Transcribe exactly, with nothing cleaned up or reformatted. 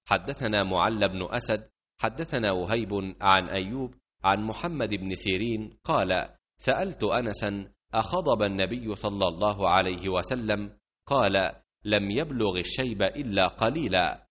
حدثنا معل بن أسد حدثنا وهيب عن أيوب عن محمد بن سيرين قال: سألت أنسا: أخضب النبي صلى الله عليه وسلم؟ قال: لم يبلغ الشيب إلا قليلا.